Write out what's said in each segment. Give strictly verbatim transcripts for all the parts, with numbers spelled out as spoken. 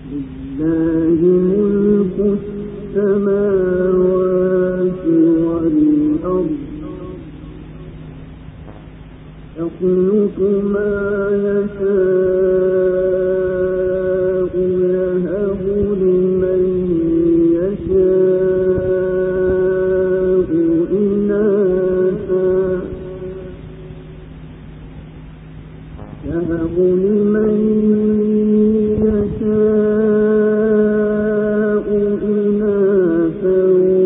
لله ملك السماوات والأرض يخلق ما يشاء يهب لمن يشاء إناثا يهب لمن يشاء إناثا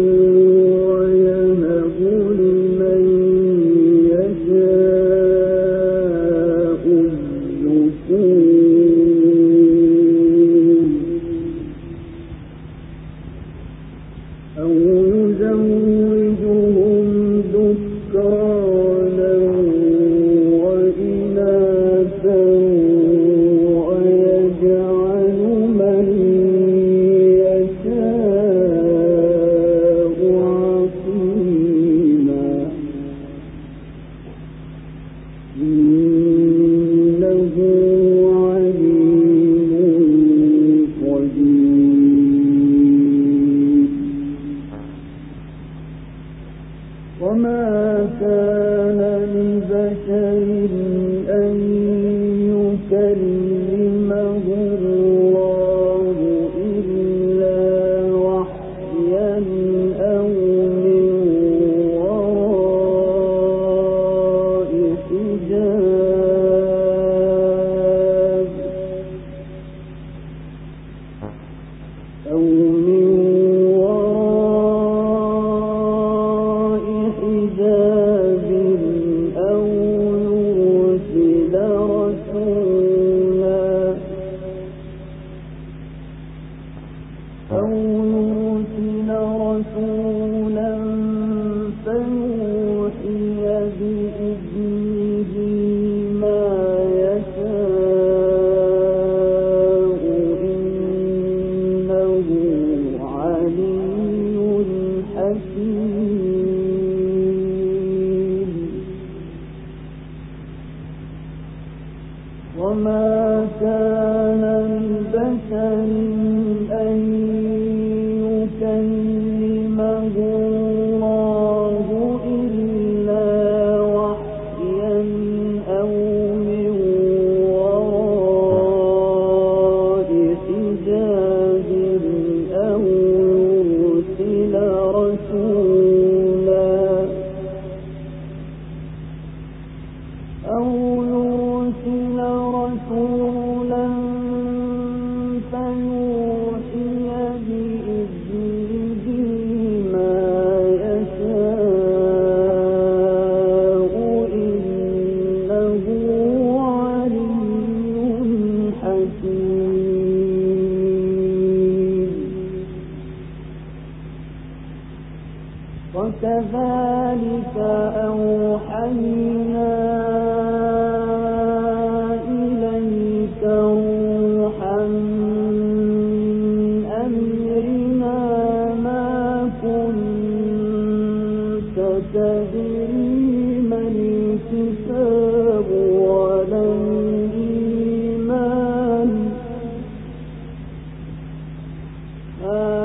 ويهب لمن يشاء الذكور أو يزوجهم ذكرانا وإناثا ويجعل من يشاء عقيما إنه عليم قدير وما كان لبشر أن يكلمه الله إلا وحيا أو من وراء حجاب أو من وراء حجاب أو يرسل رسولا أو يرسل رسولا فيوحي بإذنه ما يشاء إنه علي حكيم وما كان لبشر أن يكلمه الله إلا وحيا أو من وراء حجاب أو يرسل رسولا أو يرسل رسولا فيوحي بإذنه ما يشاء إنه علي حكيم وكذلك أوحينا إليك روحا من أمرنا ما كنت تدري ما الكتاب ولا الإيمان ما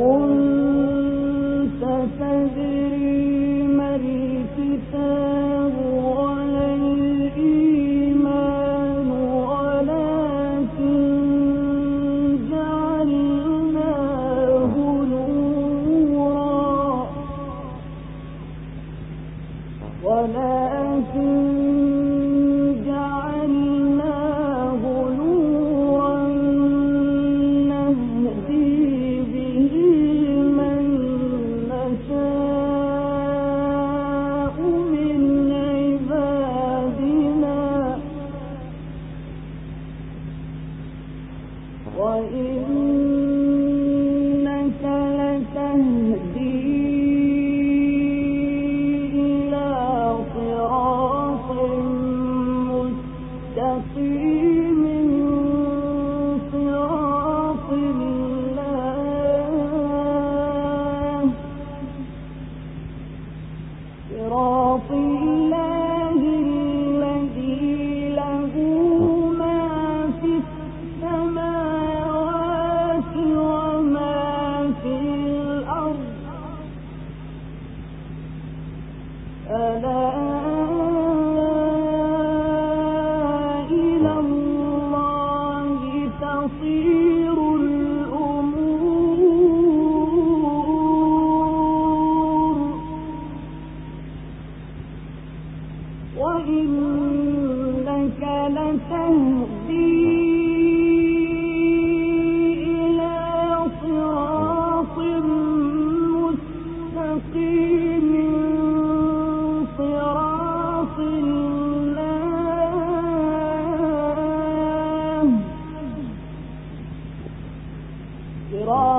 كنت تدري ما الكتاب ولا الإيمان ولكن جعلناه نورا ولكن جعلناه نورا نهدي به من نشاء من عبادنا وإنك لتهدي إلى صراط مستقيم صراط الله صراط الله الذي له ما في السماوات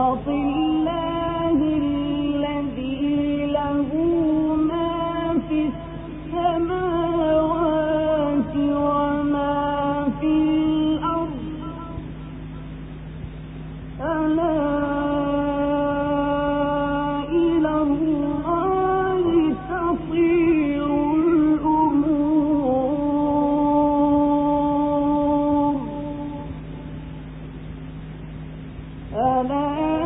صراط الله الذي له ما في السماوات وما في الأرض ألا إلى الله تصير الأمور ألا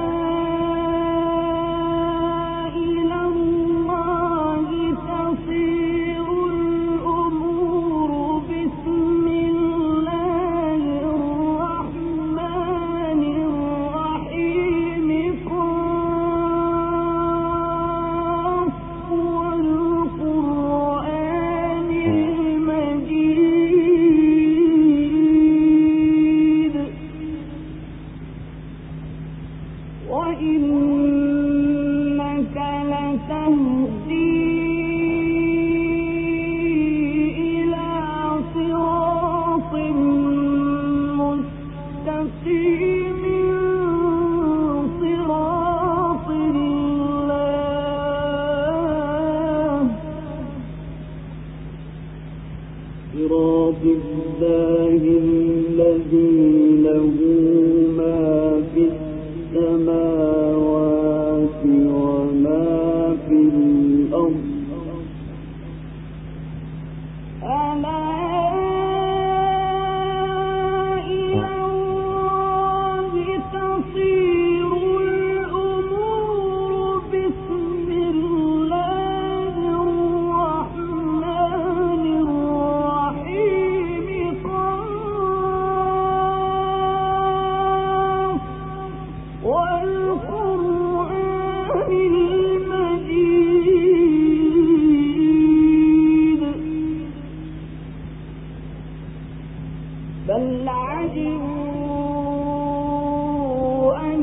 إلى الله تصير الأمور بسم الله الرحمن الرحيم قاف والقرآن المجيد وإنك لتهدي إلى صراط مستقيم صراط الله صراط الله الذي له ما في السماوات وما في الأرض ألا إلى الله تصير الأمور بسم الله الرحمن الرحيم قاف والقرآن المجيد بل عجبوا أن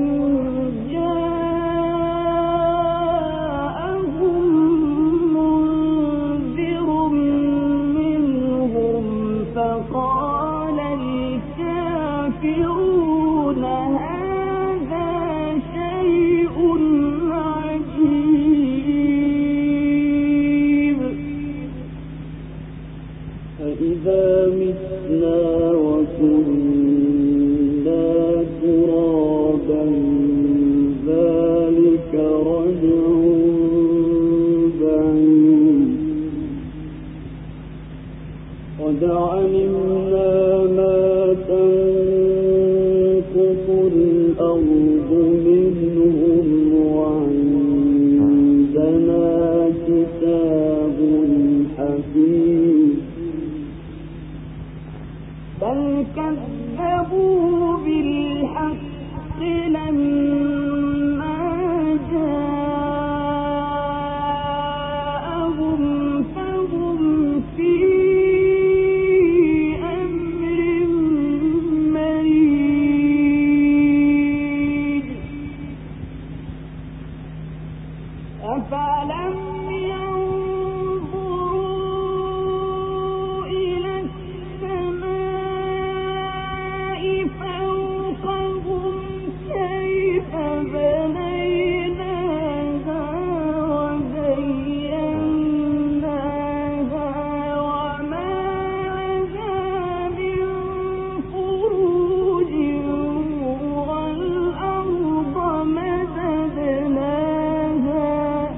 جاءهم منذر منهم فقال الكافرون هذا شيء عجيب فإذا متنا وكنا ترابا ذلك رجع بعيد قد علمنا ما تنقص الأرض منهم وعندنا كتاب حفيظ بل كذبوا بالحق لما جاءهم فهم في أمر مريج أفلم ينظروا إلى السماء فوقهم كيف بنيناها وزيناها وما لها من فروج والأرض مددناها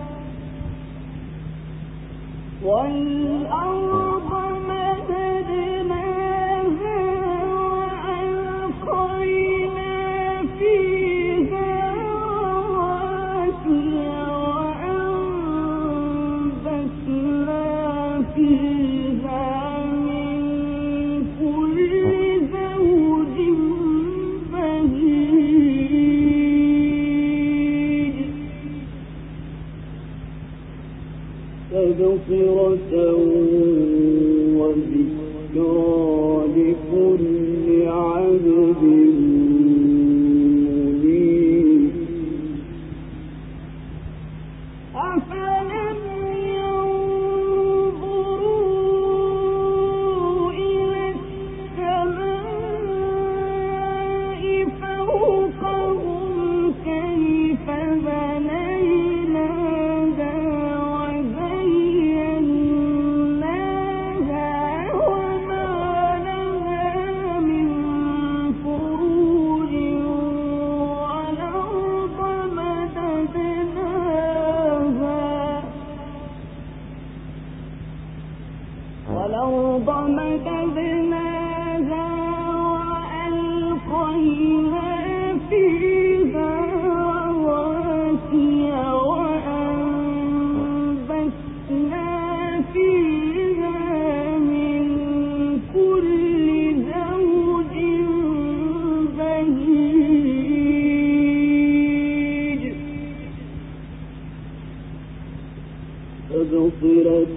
والأرض مددناها وألقينا فيها رواسي وأنبتنا فيها من كل زوج بهيج تبصرة وذكرى لكل عبد منيب أفلم ينظروا إلى السماء فوقهم تبصرة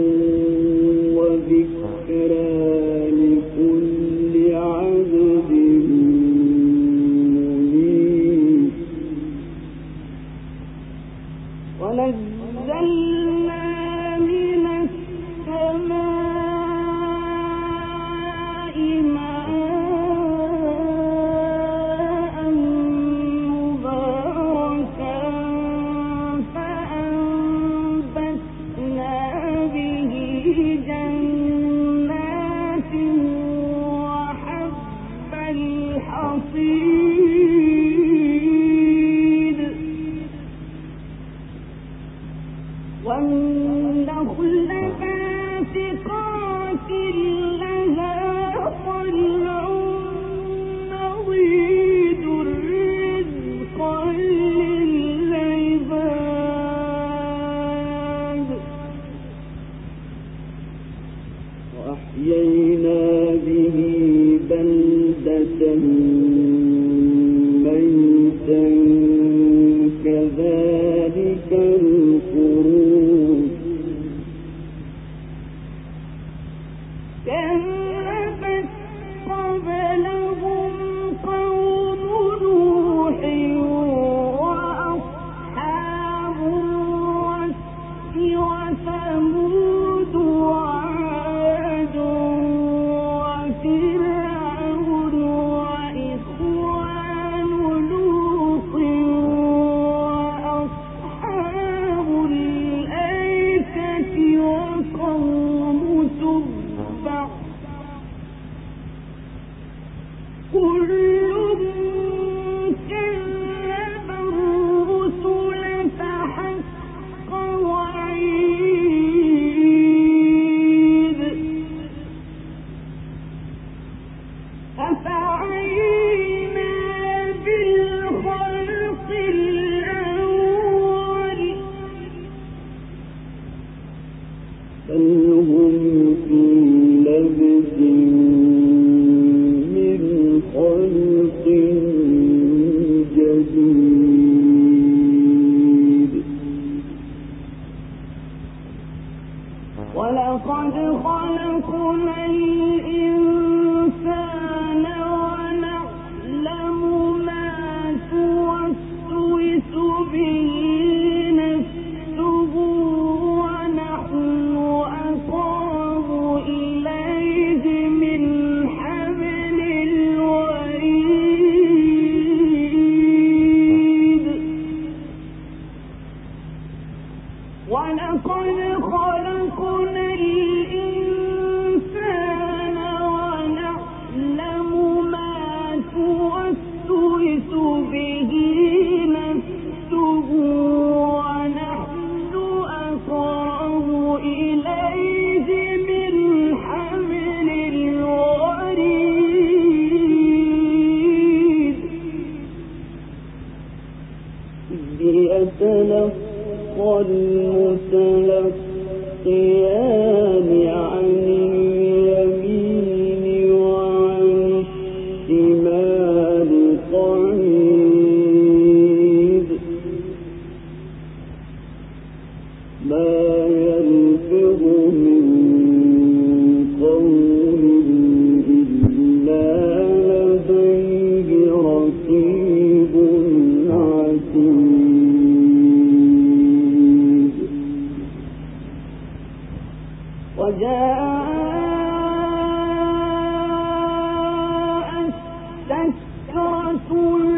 وذكرى لكل عبد منيب ونزلنا من السماء ماء مباركا فأنبتنا به جنات وحب الحصيد والنخل باسقات لها طلع نضيد رزقا للعباد وأحيينا به بلدة ميتا كذلك الخروج كذبت قبلهم قوم نوح وأصحاب الرس وثمود وعاد وفرعون وإخوان لوط وأصحاب الأيكة وقوم تبع كل كذب الرسل فحق وعيد أفعينا بالخلق الأول بل هم في لبس من خلق جديد ولقد خلقنا الإنسان ونعلم ما توسوس به نفسه ونحن أقرب إليه من حبل الوريد ولقد خلقنا الإنسان ونعلم ما توسوس به نفسه ونحن أقرب إليه من حبل الوريد إذ يتلقى المتلقيان عن اليمين وعن الشمال قعيد ما يلفظ من قول إلا لديه رقيب عتيد وجاءت سكرة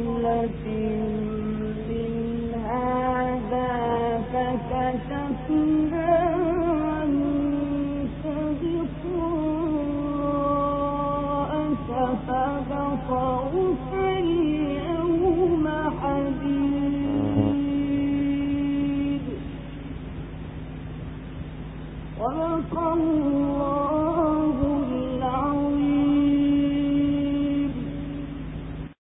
غفلة من هذا فكشفنا عنك غطاءك فبصرك اليوم حديد. صدق الله